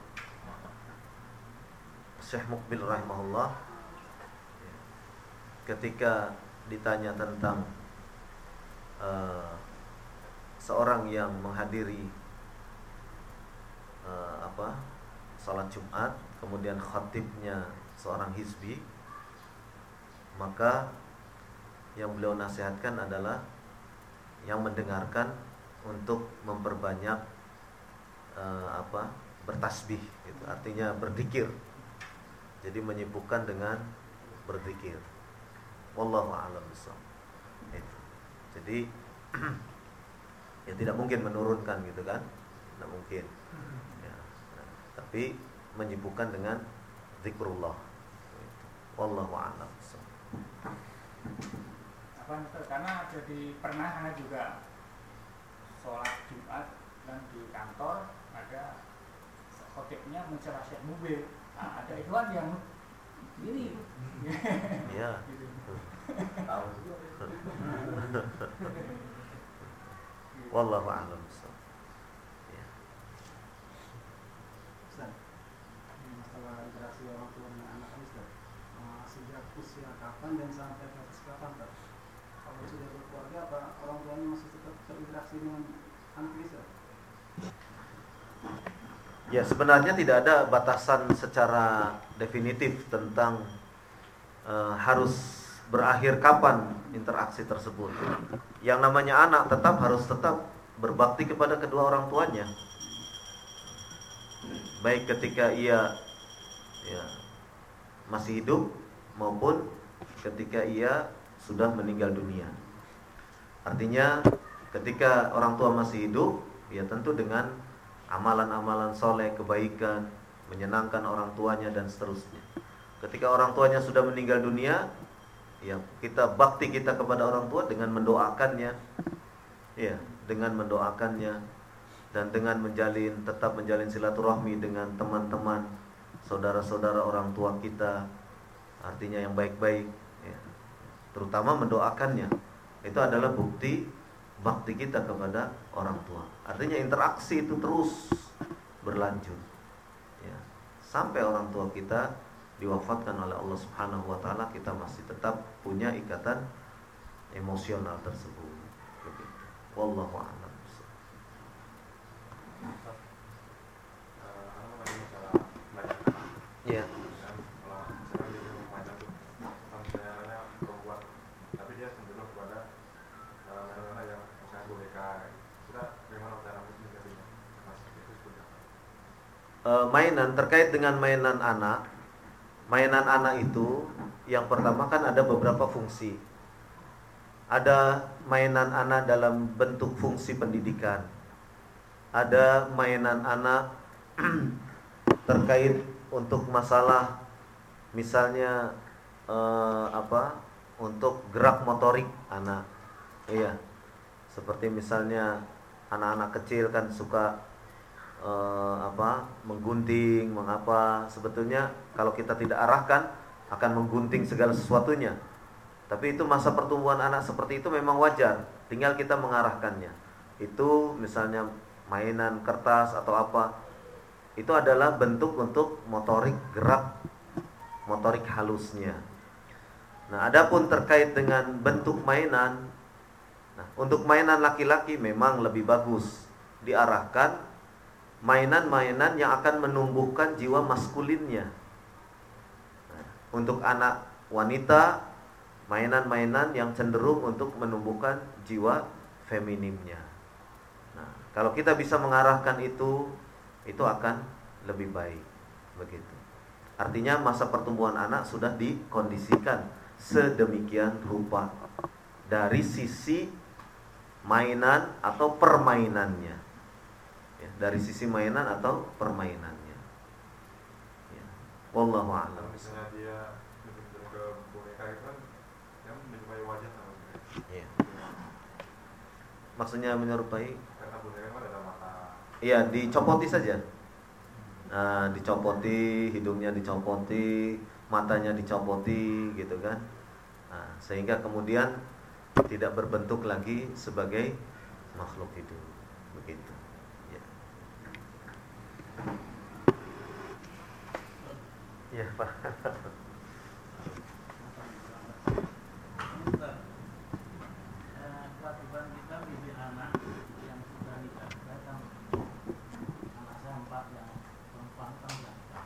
[SPEAKER 1] Syekh Muqbil rahimahullah ketika ditanya tentang uh, seorang yang menghadiri uh, apa salat Jumat, kemudian khatibnya seorang hizbi, maka yang beliau nasihatkan adalah yang mendengarkan untuk memperbanyak uh, apa bertasbih, gitu. Artinya berzikir. Jadi menyibukkan dengan berzikir. Wallahu a'lam bishawab. Itu. Jadi ya tidak mungkin menurunkan gitu kan, tidak mungkin. Ya. Nah, tapi menyibukkan dengan zikrullah. Wallahu a'lam bishawab.
[SPEAKER 2] Apa karena jadi pernah anak juga sholat Jumat dan di kantor ada khotibnya mencela Syekh Mubil. Nah, ada ikhwan yang ini.
[SPEAKER 1] Iya.
[SPEAKER 2] Tahu.
[SPEAKER 1] Wallahu a'lam bishawab. Ya.
[SPEAKER 3] Ustaz, ini masalah interaksi orang tua dengan anak Ustaz. usia kapan dan sampai batas kapan, Pak? Kalau sudah berkeluarga, apa orang tuanya masih tetap berinteraksi dengan anak bisa?
[SPEAKER 1] Ya, sebenarnya tidak ada batasan secara definitif tentang uh, harus berakhir kapan interaksi tersebut. Yang namanya anak tetap harus tetap berbakti kepada kedua orang tuanya, baik ketika ia ya, masih hidup maupun ketika ia sudah meninggal dunia. Artinya ketika orang tua masih hidup, ya tentu dengan amalan-amalan soleh, kebaikan, menyenangkan orang tuanya dan seterusnya. Ketika orang tuanya sudah meninggal dunia, ya kita bakti kita kepada orang tua dengan mendoakannya, ya dengan mendoakannya dan dengan menjalin tetap menjalin silaturahmi dengan teman-teman, saudara-saudara orang tua kita, artinya yang baik-baik, ya. Terutama mendoakannya, itu adalah bukti bakti kita kepada orang tua. Artinya interaksi itu terus berlanjut, ya. Sampai orang tua kita diwafatkan oleh Allah Subhanahu wa taala, kita masih tetap punya ikatan emosional tersebut. Begitu. Wallahu a'lam. Ya. Mainan, terkait dengan mainan anak, mainan anak itu yang pertama kan ada beberapa fungsi. Ada mainan anak dalam bentuk fungsi pendidikan. Ada mainan anak terkait untuk masalah misalnya eh, apa? Untuk gerak motorik anak. Iya. Seperti misalnya anak-anak kecil kan suka Uh, apa menggunting, mengapa, sebetulnya kalau kita tidak arahkan akan menggunting segala sesuatunya. Tapi itu masa pertumbuhan anak seperti itu memang wajar, tinggal kita mengarahkannya. Itu misalnya mainan kertas atau apa, itu adalah bentuk untuk motorik gerak, motorik halusnya. Nah, adapun terkait dengan bentuk mainan, nah, untuk mainan laki-laki memang lebih bagus diarahkan mainan-mainan yang akan menumbuhkan jiwa maskulinnya. Nah, untuk anak wanita, mainan-mainan yang cenderung untuk menumbuhkan jiwa feminimnya. Nah, kalau kita bisa mengarahkan itu, itu akan lebih baik. Begitu. Artinya masa pertumbuhan anak sudah dikondisikan sedemikian rupa dari sisi mainan atau permainannya. Ya, dari sisi mainan atau permainannya. Ya. Wallahu a'lam.
[SPEAKER 4] Misalnya dia betul-betul ke boneka itu kan yang menyerupai wajah sama dia.
[SPEAKER 1] Iya. Maksudnya menyerupai?
[SPEAKER 4] Karena boneka kan ada mata.
[SPEAKER 1] Iya, dicopoti saja. Nah, dicopoti, hidungnya dicopoti, matanya dicopoti, gitu kan. Nah, sehingga kemudian tidak berbentuk lagi sebagai makhluk hidup. Begitu. Ya, Pak.
[SPEAKER 3] Kewajiban kita mendidik anak yang sudah nikah, datang anak saya empat yang perempuan kan sudah nikah.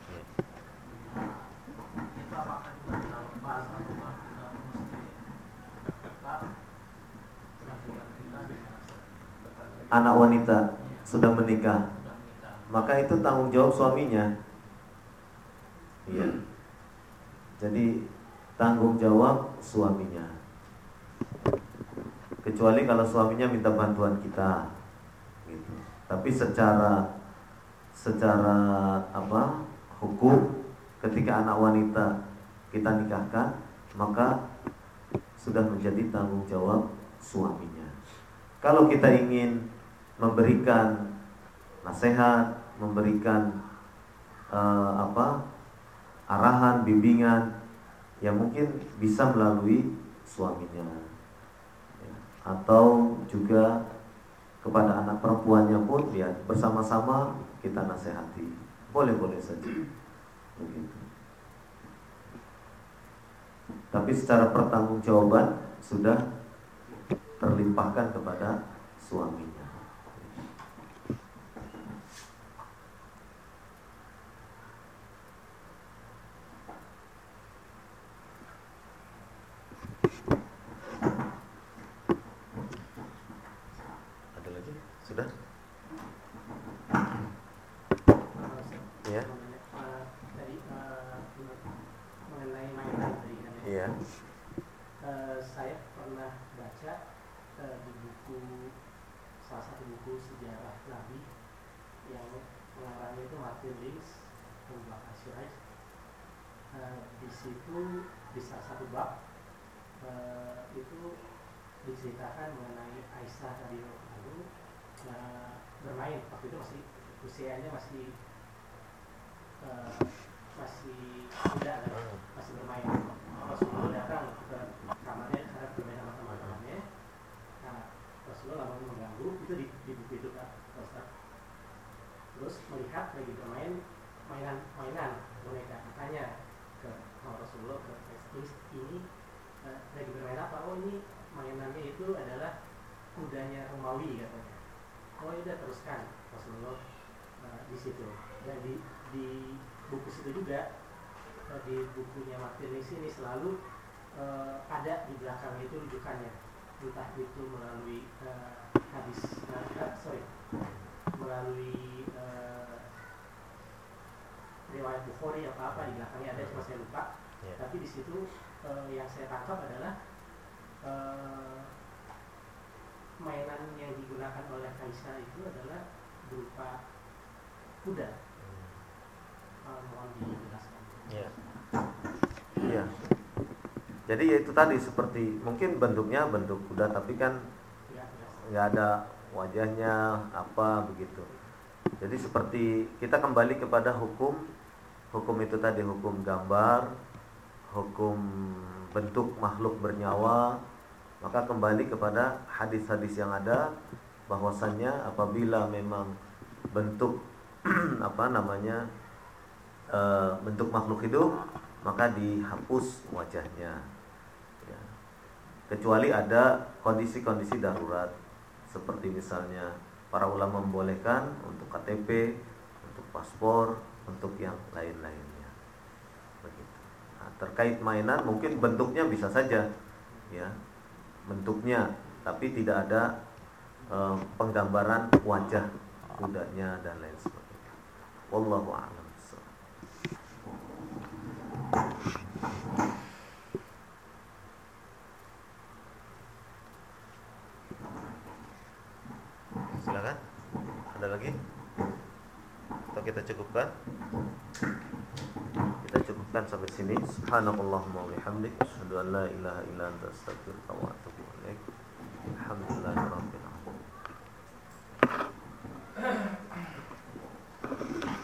[SPEAKER 3] Itu apakah juga kita lepas atau kita mesti tetap kewajiban kita dengan
[SPEAKER 1] anak wanita sudah menikah, maka itu tanggung jawab suaminya. Iya. Jadi tanggung jawab suaminya. Kecuali kalau suaminya minta bantuan kita, gitu. Tapi secara secara apa hukum, ketika anak wanita kita nikahkan, maka sudah menjadi tanggung jawab suaminya. Kalau kita ingin memberikan nasihat, memberikan uh, apa arahan, bimbingan, ya mungkin bisa melalui suaminya, ya. Atau juga kepada anak perempuannya pun, ya bersama-sama kita nasihati, boleh-boleh saja, begitu. tapi secara pertanggungjawaban sudah terlimpahkan kepada suaminya. Ada lagi? Sudah? Ya.
[SPEAKER 3] Tadi mengenai mainan tadi kan ya.
[SPEAKER 1] Iya.
[SPEAKER 3] Eh, saya pernah baca eh, di buku, salah satu buku sejarah Nabi yang pengarangnya itu Martin Lings, Abu Bakar Shiraih. Eh, di situ di salah satu bab eh, itu diceritakan mengenai Aisyah radhiyallahu anha bermain waktu itu masih usianya masih uh, masih muda kan, masih bermain. Rasulullah datang ke kamarnya karena bermain sama teman-temannya. Nah, Rasulullah lalu mengganggu itu di, di buku itu kan, Ustaz. Terus melihat lagi bermain mainan-mainan boneka, ditanya ke Rasulullah, ke ini uh, lagi bermain apa? Oh ini mainannya itu adalah kudanya Romawi katanya. Oh ya udah teruskan Rasulullah uh, di situ. Dan di, di buku situ juga uh, di bukunya Martin Lings ini selalu uh, ada di belakang itu rujukannya, entah itu melalui uh, hadis, uh, sorry, melalui uh, riwayat Bukhari apa apa di belakangnya ada, cuma saya lupa. Yeah. Tapi di situ uh, yang saya tangkap adalah Uh, mainan yang digunakan oleh Aisyah itu adalah berupa kuda. Uh, mohon dijelaskan.
[SPEAKER 1] Iya. Iya. Jadi ya itu tadi seperti mungkin bentuknya bentuk kuda tapi kan nggak ada wajahnya apa begitu. Jadi seperti kita kembali kepada hukum hukum itu tadi, hukum gambar, hukum bentuk makhluk bernyawa, maka kembali kepada hadis-hadis yang ada bahwasannya apabila memang bentuk apa namanya e, bentuk makhluk hidup maka dihapus wajahnya ya. Kecuali ada kondisi-kondisi darurat seperti misalnya para ulama membolehkan untuk K T P, untuk paspor, untuk yang lain-lainnya. Terkait mainan mungkin bentuknya bisa saja ya bentuknya tapi tidak ada e, penggambaran wajah kudanya dan lain sebagainya. Wallahu a'lam. Silakan. Ada lagi? Atau kita cukupkan? Kita cukupkan sampai sini. Subhanallahumma wa bihamdik, asyhadu an la ilaha illa anta, astaghfiruka wa atubu ilaik.